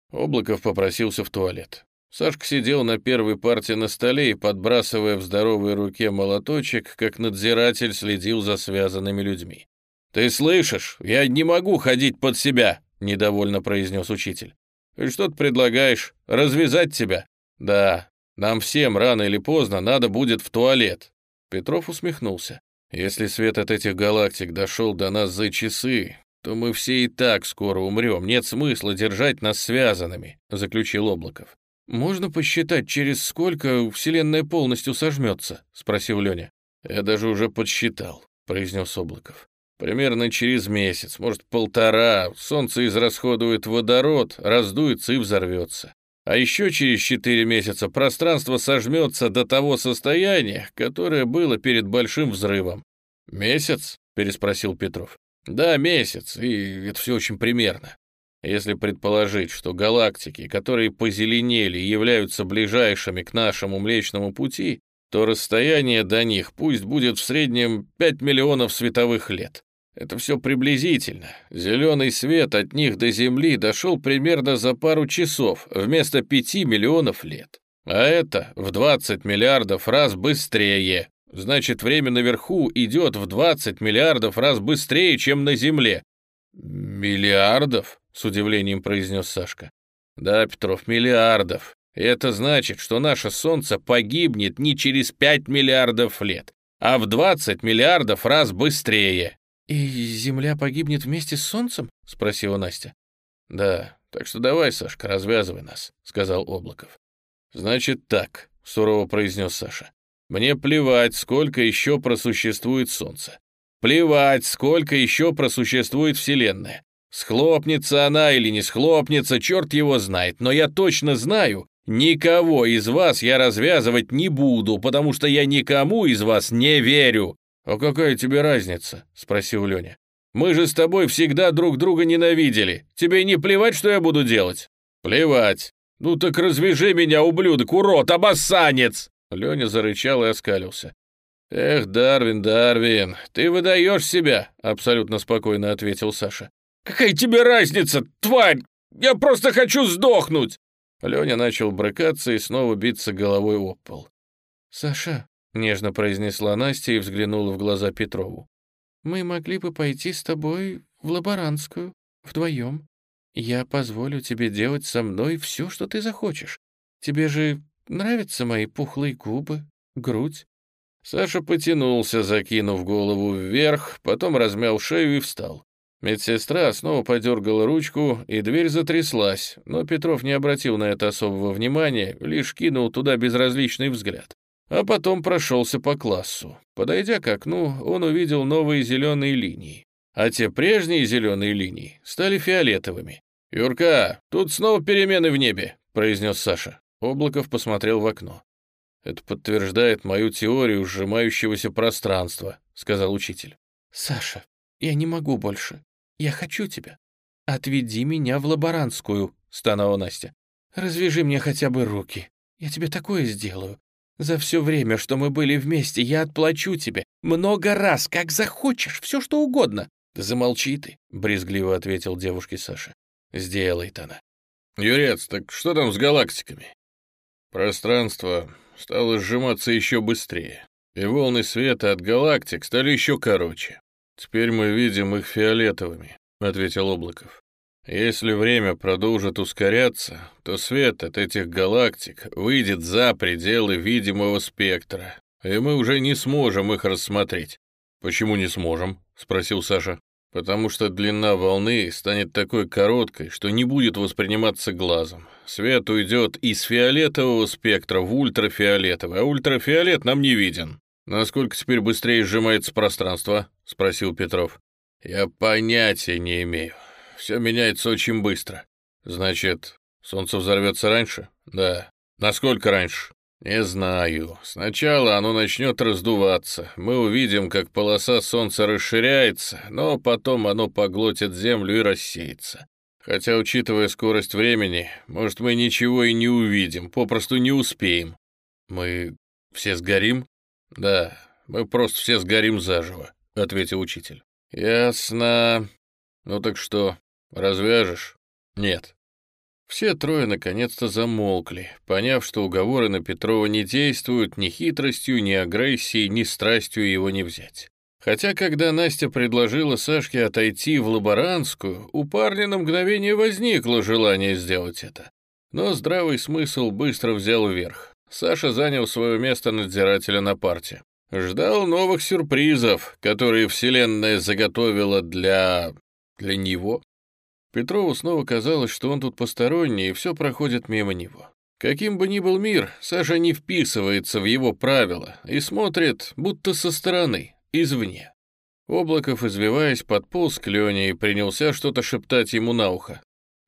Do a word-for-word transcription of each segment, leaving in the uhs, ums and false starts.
Облаков попросился в туалет. Сашка сидел на первой парте на столе и, подбрасывая в здоровой руке молоточек, как надзиратель следил за связанными людьми. «Ты слышишь? Я не могу ходить под себя!» — недовольно произнес учитель. «И что ты предлагаешь? Развязать тебя?» «Да, нам всем рано или поздно надо будет в туалет». Петров усмехнулся. «Если свет от этих галактик дошел до нас за часы, то мы все и так скоро умрем. Нет смысла держать нас связанными», — заключил Облаков. «Можно посчитать, через сколько Вселенная полностью сожмется?» — спросил Леня. «Я даже уже подсчитал», — произнес Облаков. «Примерно через месяц, может, полтора, Солнце израсходует водород, раздуется и взорвется. А еще через четыре месяца пространство сожмется до того состояния, которое было перед Большим взрывом». «Месяц?» — переспросил Петров. «Да, месяц, и это все очень примерно. Если предположить, что галактики, которые позеленели, являются ближайшими к нашему Млечному Пути, то расстояние до них пусть будет в среднем пять миллионов световых лет. Это все приблизительно. Зеленый свет от них до Земли дошел примерно за пару часов, вместо пяти миллионов лет. А это в двадцать миллиардов раз быстрее. Значит, время наверху идет в двадцать миллиардов раз быстрее, чем на Земле». «Миллиардов?» — с удивлением произнес Сашка. «Да, Петров, миллиардов. И это значит, что наше Солнце погибнет не через пять миллиардов лет, а в двадцать миллиардов раз быстрее». «И Земля погибнет вместе с Солнцем?» — спросила Настя. «Да, так что давай, Сашка, развязывай нас», — сказал Облаков. «Значит так», — сурово произнес Саша. «Мне плевать, сколько еще просуществует Солнце. Плевать, сколько еще просуществует Вселенная. Схлопнется она или не схлопнется, черт его знает, но я точно знаю, никого из вас я развязывать не буду, потому что я никому из вас не верю». «А какая тебе разница?» — спросил Леня. «Мы же с тобой всегда друг друга ненавидели. Тебе не плевать, что я буду делать?» «Плевать. Ну так развяжи меня, ублюдок, урод, обоссанец!» Леня зарычал и оскалился. «Эх, Дарвин, Дарвин, ты выдаешь себя», — абсолютно спокойно ответил Саша. «Какая тебе разница, тварь? Я просто хочу сдохнуть!» Леня начал брыкаться и снова биться головой об пол. «Саша», — нежно произнесла Настя и взглянула в глаза Петрову, «мы могли бы пойти с тобой в лаборантскую, вдвоем. Я позволю тебе делать со мной все, что ты захочешь. Тебе же нравятся мои пухлые губы, грудь?» Саша потянулся, закинув голову вверх, потом размял шею и встал. Медсестра снова подергала ручку, и дверь затряслась, но Петров не обратил на это особого внимания, лишь кинул туда безразличный взгляд. А потом прошелся по классу. Подойдя к окну, он увидел новые зеленые линии, а те прежние зеленые линии стали фиолетовыми. «Юрка, тут снова перемены в небе», — произнес Саша. Облаков посмотрел в окно. «Это подтверждает мою теорию сжимающегося пространства», — сказал учитель. «Саша, я не могу больше. Я хочу тебя. Отведи меня в лаборантскую», — стонала Настя. «Развяжи мне хотя бы руки. Я тебе такое сделаю. За все время, что мы были вместе, я отплачу тебе много раз, как захочешь, все что угодно». «Да замолчи ты», — брезгливо ответил девушке Саша. «Сделает она». «Юрец, так что там с галактиками?» «Пространство стало сжиматься еще быстрее, и волны света от галактик стали еще короче. Теперь мы видим их фиолетовыми», — ответил Облаков. «Если время продолжит ускоряться, то свет от этих галактик выйдет за пределы видимого спектра, и мы уже не сможем их рассмотреть». «Почему не сможем?» — спросил Саша. «Потому что длина волны станет такой короткой, что не будет восприниматься глазом. Свет уйдет из фиолетового спектра в ультрафиолетовый, а ультрафиолет нам не виден». «Насколько теперь быстрее сжимается пространство?» — спросил Петров. «Я понятия не имею. Все меняется очень быстро». «Значит, Солнце взорвется раньше?» «Да». «Насколько раньше?» «Не знаю. Сначала оно начнет раздуваться. Мы увидим, как полоса Солнца расширяется, но потом оно поглотит Землю и рассеется. Хотя, учитывая скорость времени, может, мы ничего и не увидим, попросту не успеем». «Мы все сгорим?» «Да, мы просто все сгорим заживо», — ответил учитель. «Ясно. Ну так что, развяжешь?» «Нет». Все трое наконец-то замолкли, поняв, что уговоры на Петрова не действуют ни хитростью, ни агрессией, ни страстью его не взять. Хотя, когда Настя предложила Сашке отойти в лаборантскую, у парня на мгновение возникло желание сделать это. Но здравый смысл быстро взял верх. Саша занял свое место надзирателя на парте. Ждал новых сюрпризов, которые Вселенная заготовила для... для него. Петрову снова казалось, что он тут посторонний, и все проходит мимо него. Каким бы ни был мир, Саша не вписывается в его правила и смотрит будто со стороны, извне. Облаков, извиваясь, подполз к Лене и принялся что-то шептать ему на ухо.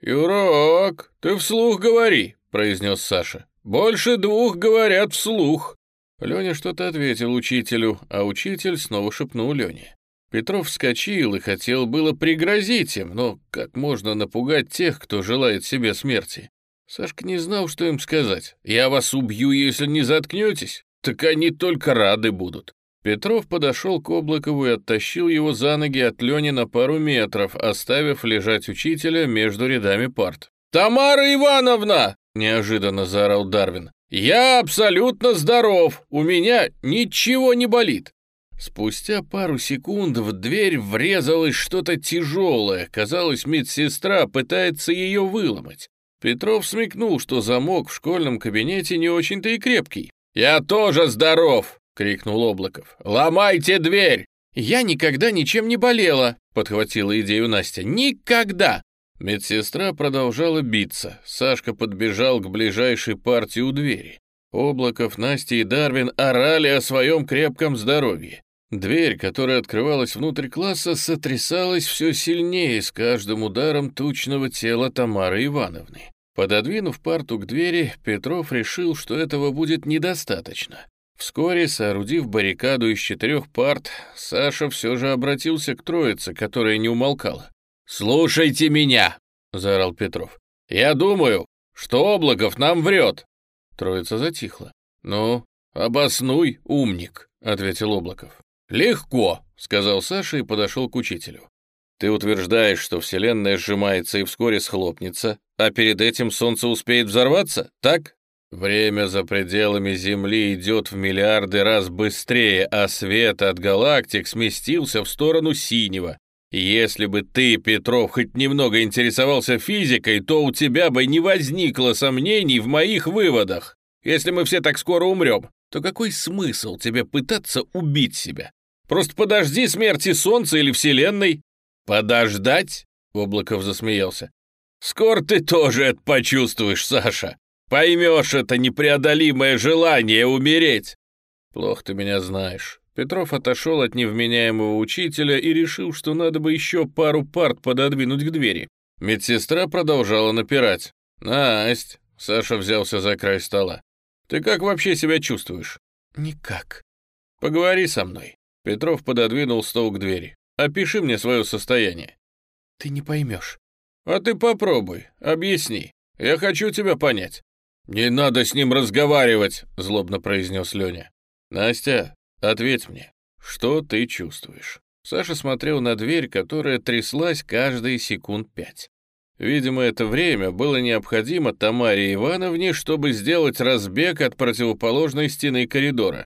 «Юрок, ты вслух говори», — произнес Саша. «Больше двух говорят вслух». Леня что-то ответил учителю, а учитель снова шепнул Лене. Петров вскочил и хотел было пригрозить им, но как можно напугать тех, кто желает себе смерти? Сашка не знал, что им сказать. «Я вас убью, если не заткнетесь». Так они только рады будут. Петров подошел к Облакову и оттащил его за ноги от Лени на пару метров, оставив лежать учителя между рядами парт. «Тамара Ивановна!» — неожиданно заорал Дарвин. «Я абсолютно здоров! У меня ничего не болит!» Спустя пару секунд в дверь врезалось что-то тяжелое. Казалось, медсестра пытается ее выломать. Петров смекнул, что замок в школьном кабинете не очень-то и крепкий. «Я тоже здоров!» — крикнул Облаков. «Ломайте дверь!» «Я никогда ничем не болела!» — подхватила идею Настя. «Никогда!» Медсестра продолжала биться. Сашка подбежал к ближайшей партии у двери. Облаков, Настя и Дарвин орали о своем крепком здоровье. Дверь, которая открывалась внутрь класса, сотрясалась все сильнее с каждым ударом тучного тела Тамары Ивановны. Пододвинув парту к двери, Петров решил, что этого будет недостаточно. Вскоре, соорудив баррикаду из четырех парт, Саша все же обратился к троице, которая не умолкала. «Слушайте меня!» — заорал Петров. «Я думаю, что Облаков нам врет!» Троица затихла. «Ну, обоснуй, умник!» — ответил Облаков. «Легко!» — сказал Саша и подошел к учителю. «Ты утверждаешь, что Вселенная сжимается и вскоре схлопнется, а перед этим Солнце успеет взорваться, так? Время за пределами Земли идет в миллиарды раз быстрее, а свет от галактик сместился в сторону синего. Если бы ты, Петров, хоть немного интересовался физикой, то у тебя бы не возникло сомнений в моих выводах. Если мы все так скоро умрем, то какой смысл тебе пытаться убить себя? Просто подожди смерти Солнца или Вселенной». «Подождать?» — Облаков засмеялся. «Скоро ты тоже это почувствуешь, Саша. Поймешь это непреодолимое желание умереть». «Плохо ты меня знаешь». Петров отошел от невменяемого учителя и решил, что надо бы еще пару парт пододвинуть к двери. Медсестра продолжала напирать. «Насть», — Саша взялся за край стола, — «ты как вообще себя чувствуешь?» «Никак». «Поговори со мной». Петров пододвинул стол к двери. «Опиши мне свое состояние». «Ты не поймешь». «А ты попробуй, объясни. Я хочу тебя понять». «Не надо с ним разговаривать», — злобно произнес Леня. «Настя, ответь мне, что ты чувствуешь?» Саша смотрел на дверь, которая тряслась каждые секунд пять. Видимо, это время было необходимо Тамаре Ивановне, чтобы сделать разбег от противоположной стены коридора.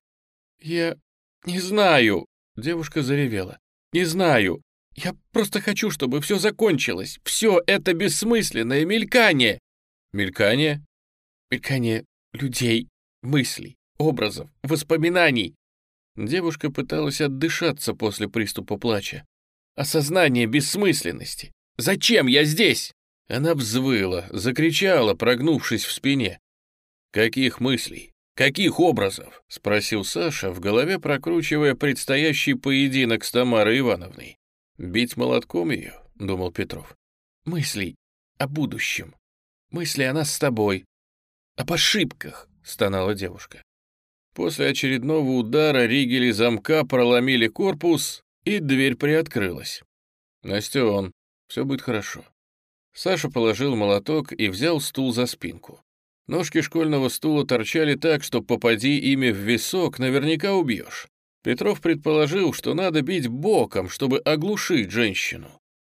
«Я не знаю», — девушка заревела. «Не знаю. Я просто хочу, чтобы все закончилось. Все это бессмысленное мелькание». «Мелькание?» «Мелькание людей, мыслей, образов, воспоминаний». Девушка пыталась отдышаться после приступа плача. «Осознание бессмысленности. Зачем я здесь?» Она взвыла, закричала, прогнувшись в спине. «Каких мыслей? Каких образов?» — спросил Саша, в голове прокручивая предстоящий поединок с Тамарой Ивановной. «Бить молотком ее?» — думал Петров. «Мыслей о будущем. Мысли о нас с тобой. Об ошибках», — стонала девушка. После очередного удара ригели замка проломили корпус, и дверь приоткрылась. «Настен, все будет хорошо». Саша положил молоток и взял стул за спинку. Ножки школьного стула торчали так, что попади ими в висок, наверняка убьешь. Петров предположил, что надо бить боком, чтобы оглушить женщину.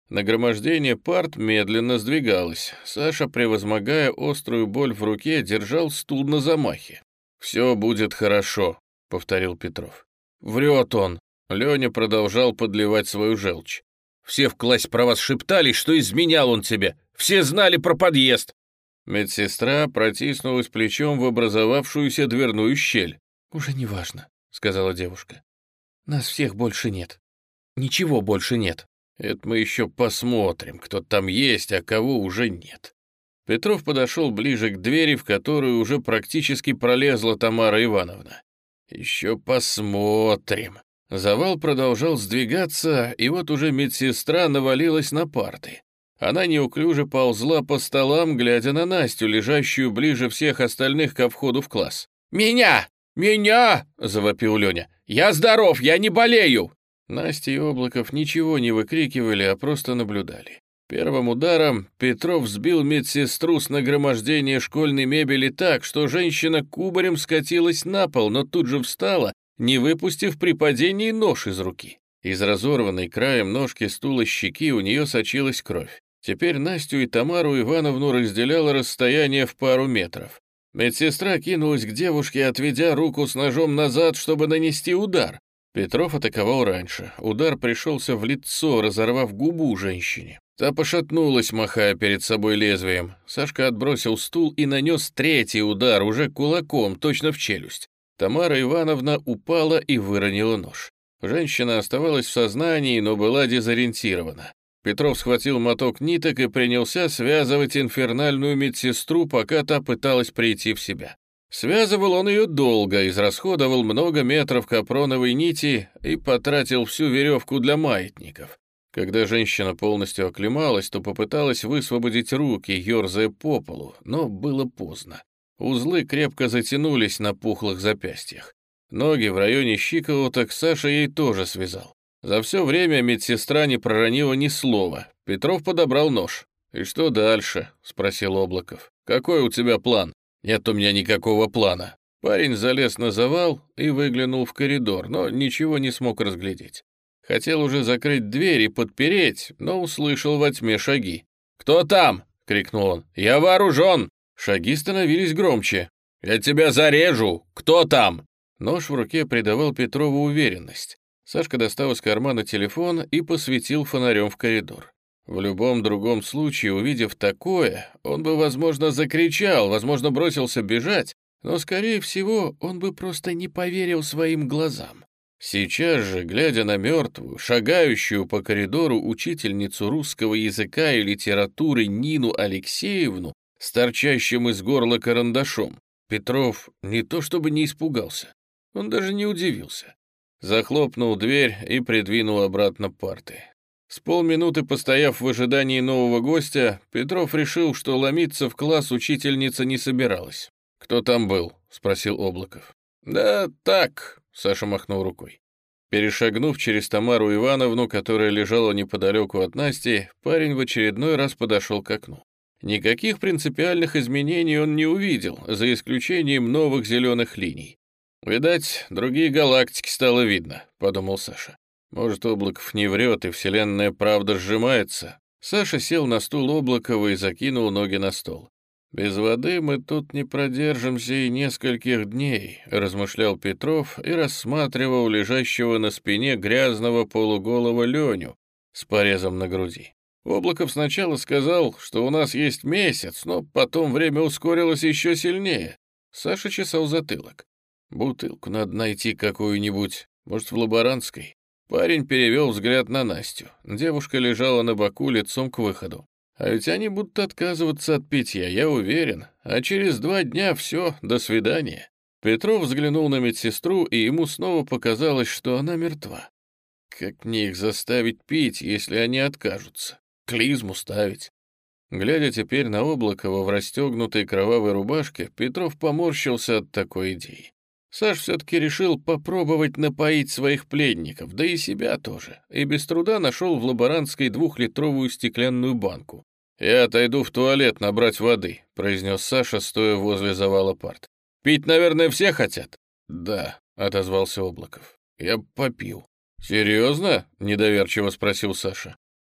Нагромождение парт медленно сдвигалось. Саша, превозмогая острую боль в руке, держал стул на замахе. «Все будет хорошо», — повторил Петров. «Врет он». Леня продолжал подливать свою желчь. «Все в классе про вас шептались, что изменял он тебе. Все знали про подъезд». Медсестра протиснулась плечом в образовавшуюся дверную щель. «Уже не важно», — сказала девушка. «Нас всех больше нет. Ничего больше нет. Это мы еще посмотрим, кто там есть, а кого уже нет». Петров подошел ближе к двери, в которую уже практически пролезла Тамара Ивановна. «Еще посмотрим». Завал продолжал сдвигаться, и вот уже медсестра навалилась на парты. Она неуклюже ползла по столам, глядя на Настю, лежащую ближе всех остальных ко входу в класс. «Меня! Меня!» — завопил Леня. «Я здоров, я не болею!» Настя и Облаков ничего не выкрикивали, а просто наблюдали. Первым ударом Петров сбил медсестру с нагромождения школьной мебели так, что женщина кубарем скатилась на пол, но тут же встала, не выпустив при падении нож из руки. Из разорванной краем ножки стула щеки у нее сочилась кровь. Теперь Настю и Тамару Ивановну разделяло расстояние в пару метров. Медсестра кинулась к девушке, отведя руку с ножом назад, чтобы нанести удар. Петров атаковал раньше. Удар пришелся в лицо, разорвав губу женщине. Та пошатнулась, махая перед собой лезвием. Сашка отбросил стул и нанес третий удар, уже кулаком, точно в челюсть. Тамара Ивановна упала и выронила нож. Женщина оставалась в сознании, но была дезориентирована. Петров схватил моток ниток и принялся связывать инфернальную медсестру, пока та пыталась прийти в себя. Связывал он ее долго, израсходовал много метров капроновой нити и потратил всю веревку для маятников. Когда женщина полностью оклемалась, то попыталась высвободить руки, ерзая по полу, но было поздно. Узлы крепко затянулись на пухлых запястьях. Ноги в районе щиколоток Саша ей тоже связал. За все время медсестра не проронила ни слова. Петров подобрал нож. «И что дальше?» — спросил Облаков. «Какой у тебя план?» «Нет у меня никакого плана». Парень залез на завал и выглянул в коридор, но ничего не смог разглядеть. Хотел уже закрыть дверь и подпереть, но услышал во тьме шаги. «Кто там?» — крикнул он. «Я вооружен!» Шаги становились громче. «Я тебя зарежу! Кто там?» Нож в руке придавал Петрову уверенность. Сашка достал из кармана телефон и посветил фонарем в коридор. В любом другом случае, увидев такое, он бы, возможно, закричал, возможно, бросился бежать, но, скорее всего, он бы просто не поверил своим глазам. Сейчас же, глядя на мертвую, шагающую по коридору учительницу русского языка и литературы Нину Алексеевну с торчащим из горла карандашом, Петров не то чтобы не испугался, он даже не удивился. Захлопнул дверь и придвинул обратно парты. С полминуты постояв в ожидании нового гостя, Петров решил, что ломиться в класс учительница не собиралась. «Кто там был?» — спросил Облаков. «Да так», — Саша махнул рукой. Перешагнув через Тамару Ивановну, которая лежала неподалеку от Насти, парень в очередной раз подошел к окну. Никаких принципиальных изменений он не увидел, за исключением новых зеленых линий. «Видать, другие галактики стало видно», — подумал Саша. «Может, Облаков не врет, и вселенная правда сжимается?» Саша сел на стул Облакова и закинул ноги на стол. «Без воды мы тут не продержимся и нескольких дней», — размышлял Петров и рассматривал лежащего на спине грязного полуголого Леню с порезом на груди. Облаков сначала сказал, что у нас есть месяц, но потом время ускорилось еще сильнее. Саша чесал затылок. «Бутылку надо найти какую-нибудь, может, в лаборантской». Парень перевел взгляд на Настю. Девушка лежала на боку лицом к выходу. «А ведь они будут отказываться от питья, я уверен. А через два дня все, до свидания». Петров взглянул на медсестру, и ему снова показалось, что она мертва. «Как мне их заставить пить, если они откажутся? Клизму ставить?» Глядя теперь на Облакова в расстегнутой кровавой рубашке, Петров поморщился от такой идеи. Саш все-таки решил попробовать напоить своих пленников, да и себя тоже, и без труда нашел в лаборантской двухлитровую стеклянную банку. «Я отойду в туалет набрать воды», — произнес Саша, стоя возле завала парт. «Пить, наверное, все хотят?» «Да», — отозвался Облаков. «Я попил». «Серьезно?» — недоверчиво спросил Саша.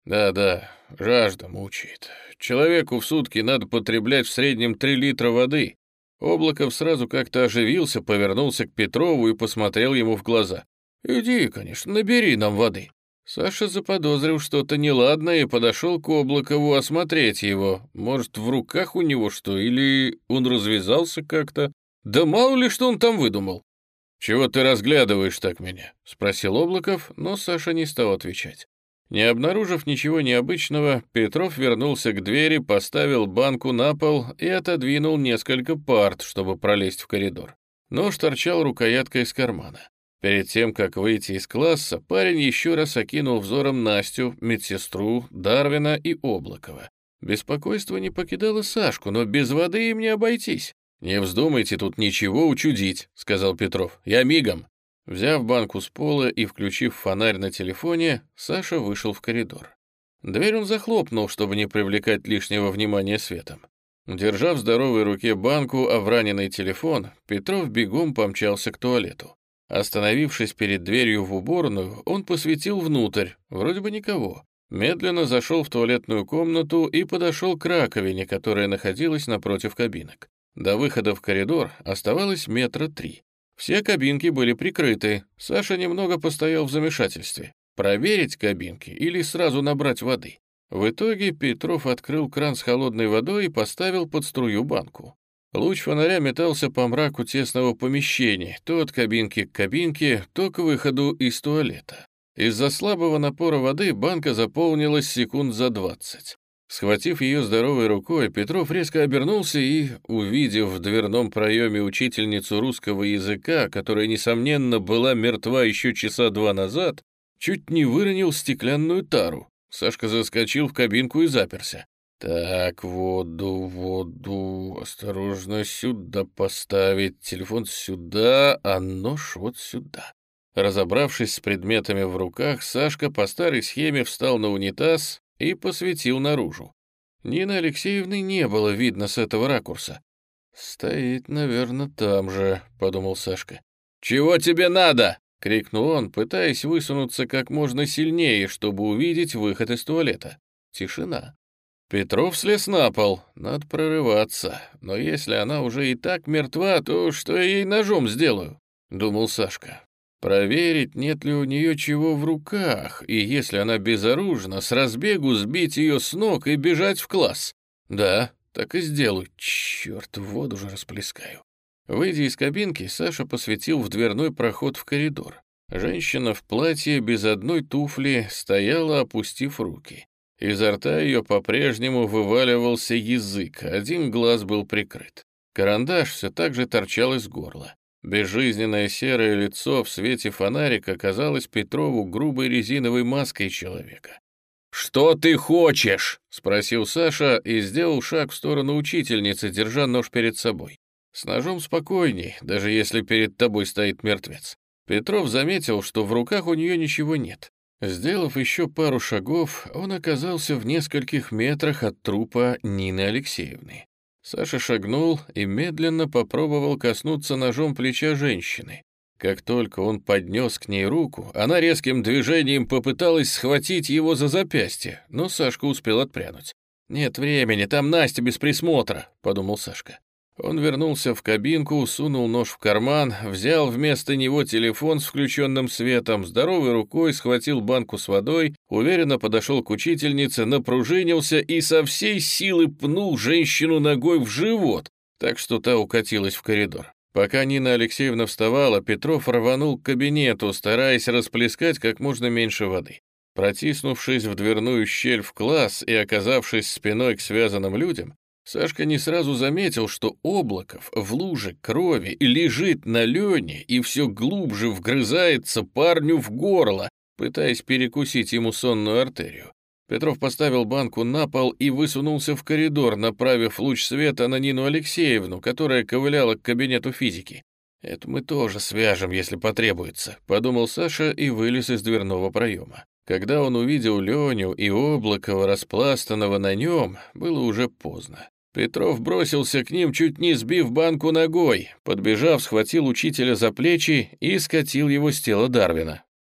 Да-да, жажда мучает. Человеку в сутки надо потреблять в среднем три литра воды. Облаков сразу как-то оживился, повернулся к Петрову и посмотрел ему в глаза. «Иди, конечно, набери нам воды». Саша заподозрил что-то неладное и подошел к Облакову осмотреть его. Может, в руках у него что, или он развязался как-то? Да мало ли, что он там выдумал. «Чего ты разглядываешь так меня?» — спросил Облаков, но Саша не стал отвечать. Не обнаружив ничего необычного, Петров вернулся к двери, поставил банку на пол и отодвинул несколько парт, чтобы пролезть в коридор. Нож торчал рукояткой из кармана. Перед тем, как выйти из класса, парень еще раз окинул взором Настю, медсестру, Дарвина и Облакова. Беспокойство не покидало Сашку, но без воды им не обойтись. «Не вздумайте тут ничего учудить», — сказал Петров. «Я мигом». Взяв банку с пола и включив фонарь на телефоне, Саша вышел в коридор. Дверь он захлопнул, чтобы не привлекать лишнего внимания светом. Держа в здоровой руке банку, а в раненый телефон, Петров бегом помчался к туалету. Остановившись перед дверью в уборную, он посветил внутрь, вроде бы никого. Медленно зашел в туалетную комнату и подошел к раковине, которая находилась напротив кабинок. До выхода в коридор оставалось метра три. Все кабинки были прикрыты. Саша немного постоял в замешательстве. Проверить кабинки или сразу набрать воды? В итоге Петров открыл кран с холодной водой и поставил под струю банку. Луч фонаря метался по мраку тесного помещения, то от кабинки к кабинке, то к выходу из туалета. Из-за слабого напора воды банка заполнилась секунд за двадцать. Схватив ее здоровой рукой, Петров резко обернулся и, увидев в дверном проеме учительницу русского языка, которая, несомненно, была мертва еще часа два назад, чуть не выронил стеклянную тару. Сашка заскочил в кабинку и заперся. «Так, воду, воду, осторожно, сюда поставить, телефон сюда, а нож вот сюда». Разобравшись с предметами в руках, Сашка по старой схеме встал на унитаз и посветил наружу. Нины Алексеевны не было видно с этого ракурса. «Стоит, наверное, там же», — подумал Сашка. «Чего тебе надо?» — крикнул он, пытаясь высунуться как можно сильнее, чтобы увидеть выход из туалета. Тишина. Петров слез на пол. Надо прорываться. Но если она уже и так мертва, то что я ей ножом сделаю? Думал Сашка. Проверить, нет ли у нее чего в руках, и если она безоружна, с разбегу сбить ее с ног и бежать в класс. Да, так и сделаю. Черт, воду же расплескаю. Выйдя из кабинки, Саша посветил в дверной проход в коридор. Женщина в платье без одной туфли стояла, опустив руки. Изо рта ее по-прежнему вываливался язык, один глаз был прикрыт. Карандаш все так же торчал из горла. Безжизненное серое лицо в свете фонарика казалось Петрову грубой резиновой маской человека. «Что ты хочешь?» — спросил Саша и сделал шаг в сторону учительницы, держа нож перед собой. «С ножом спокойней, даже если перед тобой стоит мертвец». Петров заметил, что в руках у нее ничего нет. Сделав еще пару шагов, он оказался в нескольких метрах от трупа Нины Алексеевны. Саша шагнул и медленно попробовал коснуться ножом плеча женщины. Как только он поднес к ней руку, она резким движением попыталась схватить его за запястье, но Сашка успел отпрянуть. «Нет времени, там Настя без присмотра», — подумал Сашка. Он вернулся в кабинку, сунул нож в карман, взял вместо него телефон с включенным светом, здоровой рукой схватил банку с водой, уверенно подошел к учительнице, напружинился и со всей силы пнул женщину ногой в живот, так что та укатилась в коридор. Пока Нина Алексеевна вставала, Петров рванул к кабинету, стараясь расплескать как можно меньше воды. Протиснувшись в дверную щель в класс и оказавшись спиной к связанным людям, Сашка не сразу заметил, что Облаков в луже крови лежит на Лене и все глубже вгрызается парню в горло, пытаясь перекусить ему сонную артерию. Петров поставил банку на пол и высунулся в коридор, направив луч света на Нину Алексеевну, которая ковыляла к кабинету физики. «Это мы тоже свяжем, если потребуется», — подумал Саша и вылез из дверного проема. Когда он увидел Леню и Облакова, распластанного на нем, было уже поздно. Петров бросился к ним, чуть не сбив банку ногой. Подбежав, схватил учителя за плечи и скатил его с тела Дарвина.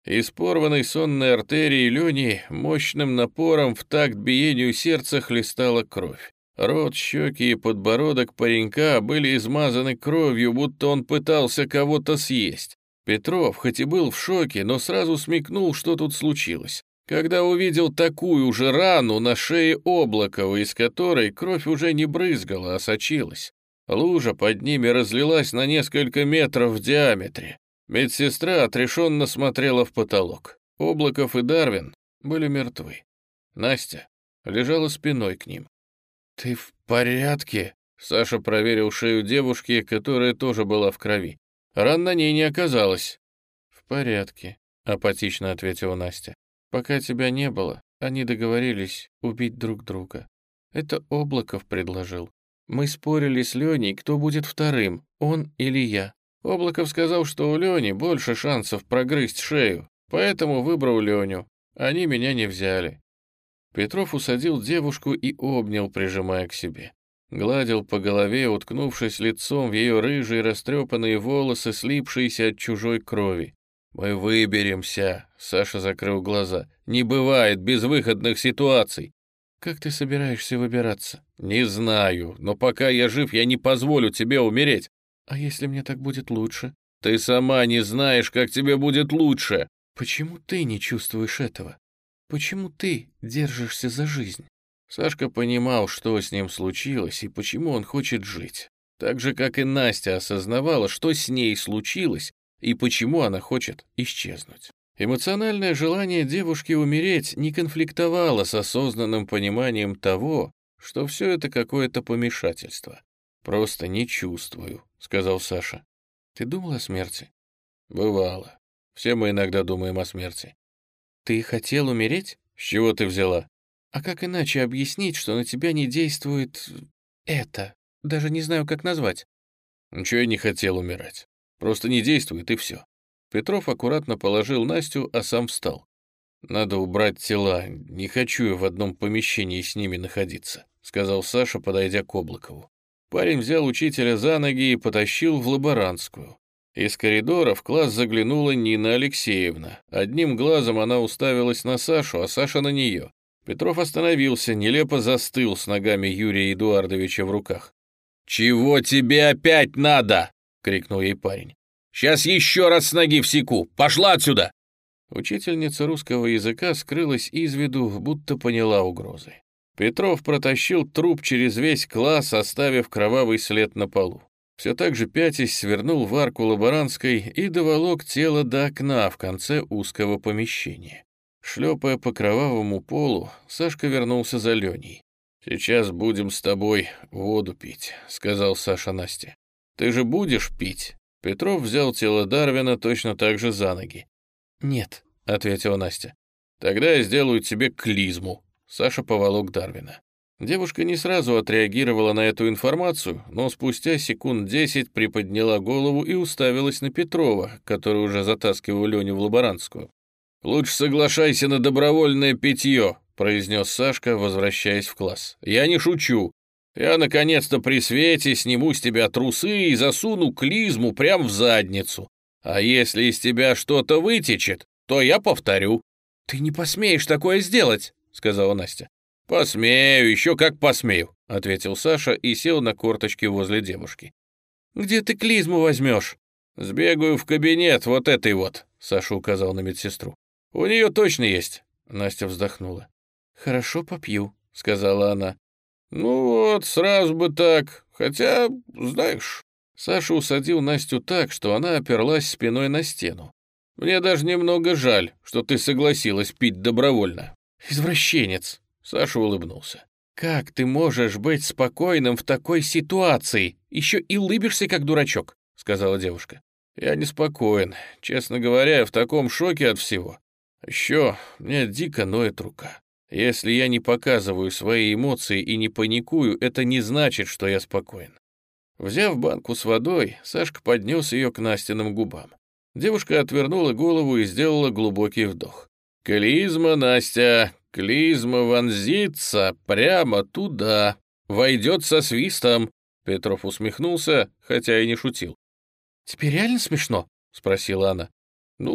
Из порванной сонной артерии Лени мощным напором в такт биению сердца хлестала кровь. Рот, щеки и подбородок паренька были измазаны кровью, будто он пытался кого-то съесть. Петров, хоть и был в шоке, но сразу смекнул, что тут случилось. Когда увидел такую же рану на шее Облакова, из которой кровь уже не брызгала, а сочилась. Лужа под ними разлилась на несколько метров в диаметре. Медсестра отрешенно смотрела в потолок. Облаков и Дарвин были мертвы. Настя лежала спиной к ним. «Ты в порядке?» Саша проверил шею девушки, которая тоже была в крови. Ран на ней не оказалось. «В порядке», — апатично ответила Настя. «Пока тебя не было, они договорились убить друг друга. Это Облаков предложил. Мы спорили с Леней, кто будет вторым, он или я. Облаков сказал, что у Лени больше шансов прогрызть шею, поэтому выбрал Леню. Они меня не взяли». Петров усадил девушку и обнял, прижимая к себе. Гладил по голове, уткнувшись лицом в ее рыжие растрепанные волосы, слипшиеся от чужой крови. «Мы выберемся», — Саша закрыл глаза. «Не бывает безвыходных ситуаций». «Как ты собираешься выбираться?» «Не знаю, но пока я жив, я не позволю тебе умереть». «А если мне так будет лучше?» «Ты сама не знаешь, как тебе будет лучше». «Почему ты не чувствуешь этого? Почему ты держишься за жизнь?» Сашка понимал, что с ним случилось и почему он хочет жить. Так же, как и Настя осознавала, что с ней случилось и почему она хочет исчезнуть. Эмоциональное желание девушки умереть не конфликтовало с осознанным пониманием того, что все это какое-то помешательство. «Просто не чувствую», — сказал Саша. «Ты думал о смерти?» «Бывало. Все мы иногда думаем о смерти». «Ты хотел умереть?» «С чего ты взяла?» «А как иначе объяснить, что на тебя не действует это? Даже не знаю, как назвать». «Ничего я не хотел умирать. Просто не действует, и все». Петров аккуратно положил Настю, а сам встал. «Надо убрать тела. Не хочу я в одном помещении с ними находиться», — сказал Саша, подойдя к Облакову. Парень взял учителя за ноги и потащил в лаборантскую. Из коридора в класс заглянула Нина Алексеевна. Одним глазом она уставилась на Сашу, а Саша на нее. Петров остановился, нелепо застыл с ногами Юрия Эдуардовича в руках. «Чего тебе опять надо?» — крикнул ей парень. «Сейчас еще раз с ноги всеку! Пошла отсюда!» Учительница русского языка скрылась из виду, будто поняла угрозы. Петров протащил труп через весь класс, оставив кровавый след на полу. Все так же пятясь свернул в арку лаборантской и доволок тело до окна в конце узкого помещения. Шлепая по кровавому полу, Сашка вернулся за Леней. «Сейчас будем с тобой воду пить», — сказал Саша Насте. «Ты же будешь пить?» Петров взял тело Дарвина точно так же за ноги. «Нет», — ответила Настя. «Тогда я сделаю тебе клизму». Саша поволок Дарвина. Девушка не сразу отреагировала на эту информацию, но спустя секунд десять приподняла голову и уставилась на Петрова, который уже затаскивал Леню в лаборантскую. «Лучше соглашайся на добровольное питье», — произнес Сашка, возвращаясь в класс. «Я не шучу. Я, наконец-то, при свете сниму с тебя трусы и засуну клизму прямо в задницу. А если из тебя что-то вытечет, то я повторю». «Ты не посмеешь такое сделать», — сказала Настя. «Посмею, еще как посмею», — ответил Саша и сел на корточки возле девушки. «Где ты клизму возьмешь?» «Сбегаю в кабинет вот этой вот», — Саша указал на медсестру. «У нее точно есть». Настя вздохнула. «Хорошо, попью», — сказала она. «Ну вот, сразу бы так. Хотя, знаешь...» Саша усадил Настю так, что она оперлась спиной на стену. «Мне даже немного жаль, что ты согласилась пить добровольно». «Извращенец», — Саша улыбнулся. «Как ты можешь быть спокойным в такой ситуации? Еще и улыбишься, как дурачок», — сказала девушка. «Я неспокоен. Честно говоря, я в таком шоке от всего. Еще мне дико ноет рука. Если я не показываю свои эмоции и не паникую, это не значит, что я спокоен». Взяв банку с водой, Сашка поднес ее к Настиным губам. Девушка отвернула голову и сделала глубокий вдох. «Клизма, Настя, клизма вонзится прямо туда, войдет со свистом». Петров усмехнулся, хотя и не шутил. «Тебе реально смешно?» — спросила она. «Ну,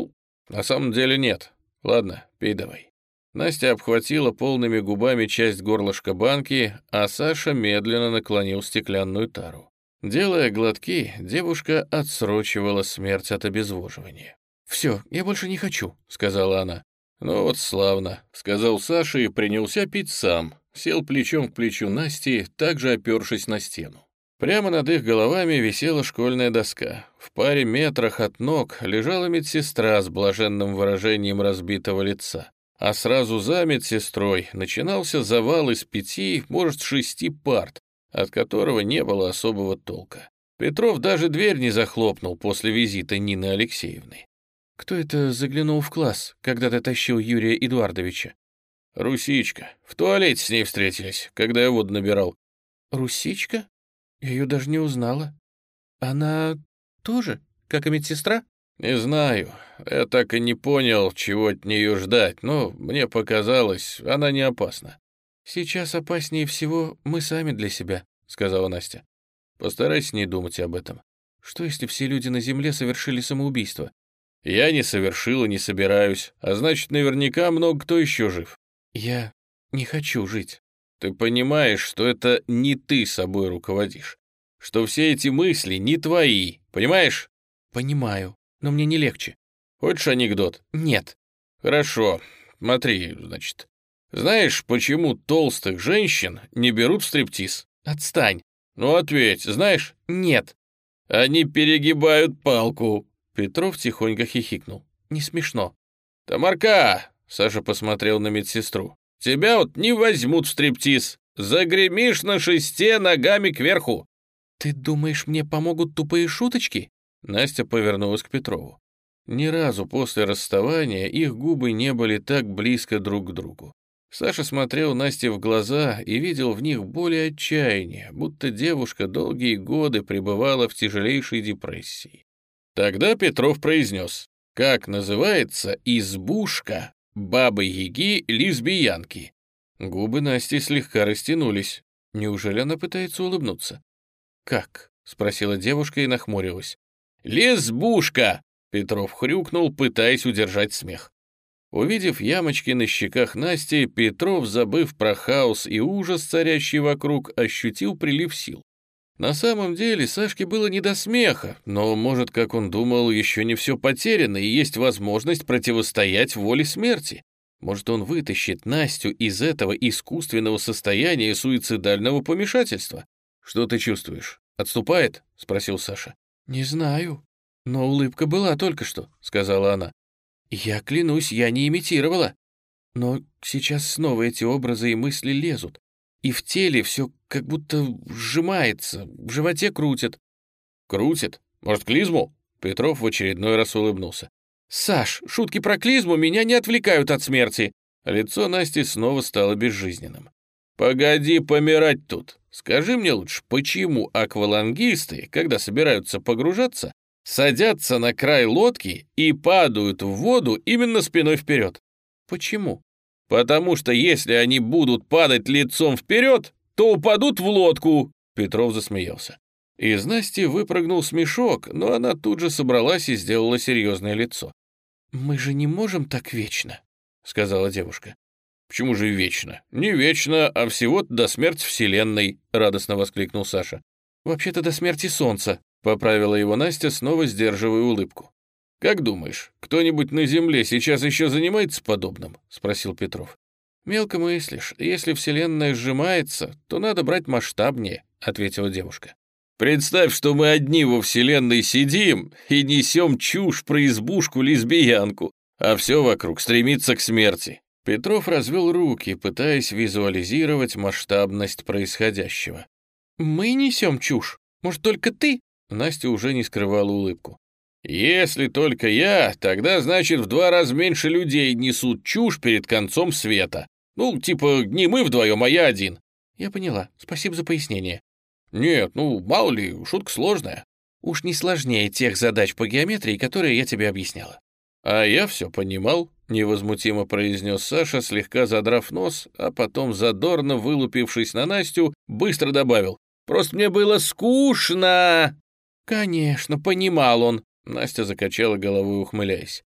На самом деле нет. Ладно, пей давай». Настя обхватила полными губами часть горлышка банки, а Саша медленно наклонил стеклянную тару. Делая глотки, девушка отсрочивала смерть от обезвоживания. «Все, я больше не хочу», — сказала она. «Ну вот славно», — сказал Саша и принялся пить сам. Сел плечом к плечу Насти, также опершись на стену. Прямо над их головами висела школьная доска. В паре метрах от ног лежала медсестра с блаженным выражением разбитого лица. А сразу за медсестрой начинался завал из пяти, может, шести парт, от которого не было особого толка. Петров даже дверь не захлопнул после визита Нины Алексеевны. «Кто это заглянул в класс, когда ты тащил Юрия Эдуардовича?» «Русичка. В туалете с ней встретились, когда я воду набирал». «Русичка? Я ее даже не узнала. Она тоже, как и медсестра?» «Не знаю. Я так и не понял, чего от нее ждать, но мне показалось, она не опасна». «Сейчас опаснее всего мы сами для себя», — сказала Настя. «Постарайся не думать об этом. Что, если все люди на Земле совершили самоубийство?» «Я не совершил и не собираюсь, а значит, наверняка много кто еще жив». «Я не хочу жить». «Ты понимаешь, что это не ты собой руководишь, что все эти мысли не твои, понимаешь?» «Понимаю, но мне не легче». «Хочешь анекдот?» «Нет». «Хорошо, смотри, значит. Знаешь, почему толстых женщин не берут в стриптиз?» «Отстань». «Ну ответь, знаешь?» «Нет». «Они перегибают палку». Петров тихонько хихикнул. «Не смешно». «Тамарка!» — Саша посмотрел на медсестру. «Тебя вот не возьмут в стриптиз. Загремишь на шесте ногами кверху». «Ты думаешь, мне помогут тупые шуточки?» Настя повернулась к Петрову. Ни разу после расставания их губы не были так близко друг к другу. Саша смотрел Насте в глаза и видел в них боль и отчаяние, будто девушка долгие годы пребывала в тяжелейшей депрессии. Тогда Петров произнес: «Как называется избушка бабы-яги-лесбиянки?» Губы Насти слегка растянулись. Неужели она пытается улыбнуться? «Как?» — спросила девушка и нахмурилась. «Лесбушка!» — Петров хрюкнул, пытаясь удержать смех. Увидев ямочки на щеках Насти, Петров, забыв про хаос и ужас, царящий вокруг, ощутил прилив сил. На самом деле Сашке было не до смеха, но, может, как он думал, еще не все потеряно и есть возможность противостоять воле смерти. Может, он вытащит Настю из этого искусственного состояния суицидального помешательства. «Что ты чувствуешь? Отступает?» — спросил Саша. «Не знаю, но улыбка была только что», — сказала она. «Я клянусь, я не имитировала. Но сейчас снова эти образы и мысли лезут. И в теле все как будто сжимается, в животе крутит». «Крутит? Может, клизму?» Петров в очередной раз улыбнулся. «Саш, шутки про клизму меня не отвлекают от смерти». Лицо Насти снова стало безжизненным. «Погоди помирать тут. Скажи мне лучше, почему аквалангисты, когда собираются погружаться, садятся на край лодки и падают в воду именно спиной вперед?» «Почему?» «Потому что если они будут падать лицом вперед, то упадут в лодку!» Петров засмеялся. Из Насти выпрыгнул смешок, но она тут же собралась и сделала серьезное лицо. «Мы же не можем так вечно», — сказала девушка. «Почему же вечно? Не вечно, а всего-то до смерти Вселенной», — радостно воскликнул Саша. «Вообще-то до смерти Солнца», — поправила его Настя, снова сдерживая улыбку. «Как думаешь, кто-нибудь на Земле сейчас еще занимается подобным?» — спросил Петров. «Мелко мыслишь. Если Вселенная сжимается, то надо брать масштабнее», — ответила девушка. «Представь, что мы одни во Вселенной сидим и несем чушь про избушку-лесбиянку, а все вокруг стремится к смерти». Петров развел руки, пытаясь визуализировать масштабность происходящего. «Мы несем чушь? Может, только ты?» Настя уже не скрывала улыбку. «Если только я, тогда, значит, в два раза меньше людей несут чушь перед концом света. Ну, типа, не мы вдвоем, а я один». «Я поняла. Спасибо за пояснение». «Нет, ну, мало ли, шутка сложная». «Уж не сложнее тех задач по геометрии, которые я тебе объясняла». «А я все понимал», — невозмутимо произнес Саша, слегка задрав нос, а потом, задорно вылупившись на Настю, быстро добавил. «Просто мне было скучно». «Конечно, понимал он», — Настя закачала головой, ухмыляясь.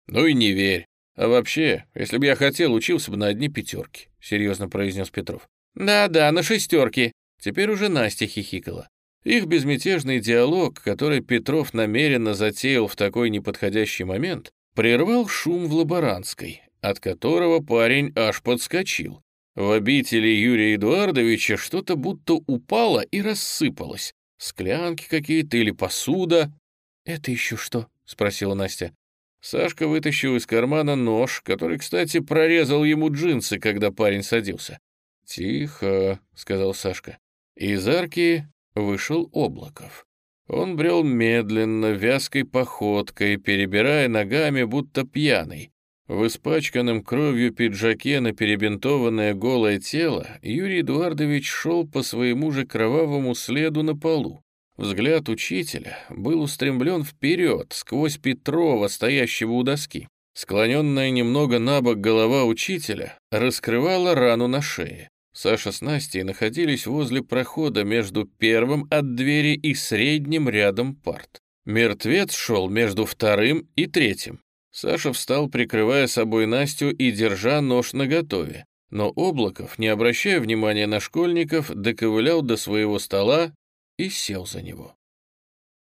Ну и не верь. А вообще, если бы я хотел, учился бы на одни пятерки, серьезно произнес Петров. Да-да, на шестерки. Теперь уже Настя хихикала. Их безмятежный диалог, который Петров намеренно затеял в такой неподходящий момент, прервал шум в лаборантской, от которого парень аж подскочил. В обители Юрия Эдуардовича что-то будто упало и рассыпалось. Склянки какие-то или посуда. «Это еще что?» — спросила Настя. Сашка вытащил из кармана нож, который, кстати, прорезал ему джинсы, когда парень садился. «Тихо», — сказал Сашка. Из арки вышел Облаков. Он брел медленно, вязкой походкой, перебирая ногами, будто пьяный. В испачканном кровью пиджаке на перебинтованное голое тело Юрий Эдуардович шел по своему же кровавому следу на полу. Взгляд учителя был устремлен вперед, сквозь Петрова, стоящего у доски. Склоненная немного на бок голова учителя раскрывала рану на шее. Саша с Настей находились возле прохода между первым от двери и средним рядом парт. Мертвец шел между вторым и третьим. Саша встал, прикрывая собой Настю и держа нож наготове. Но Облаков, не обращая внимания на школьников, доковылял до своего стола и сел за него.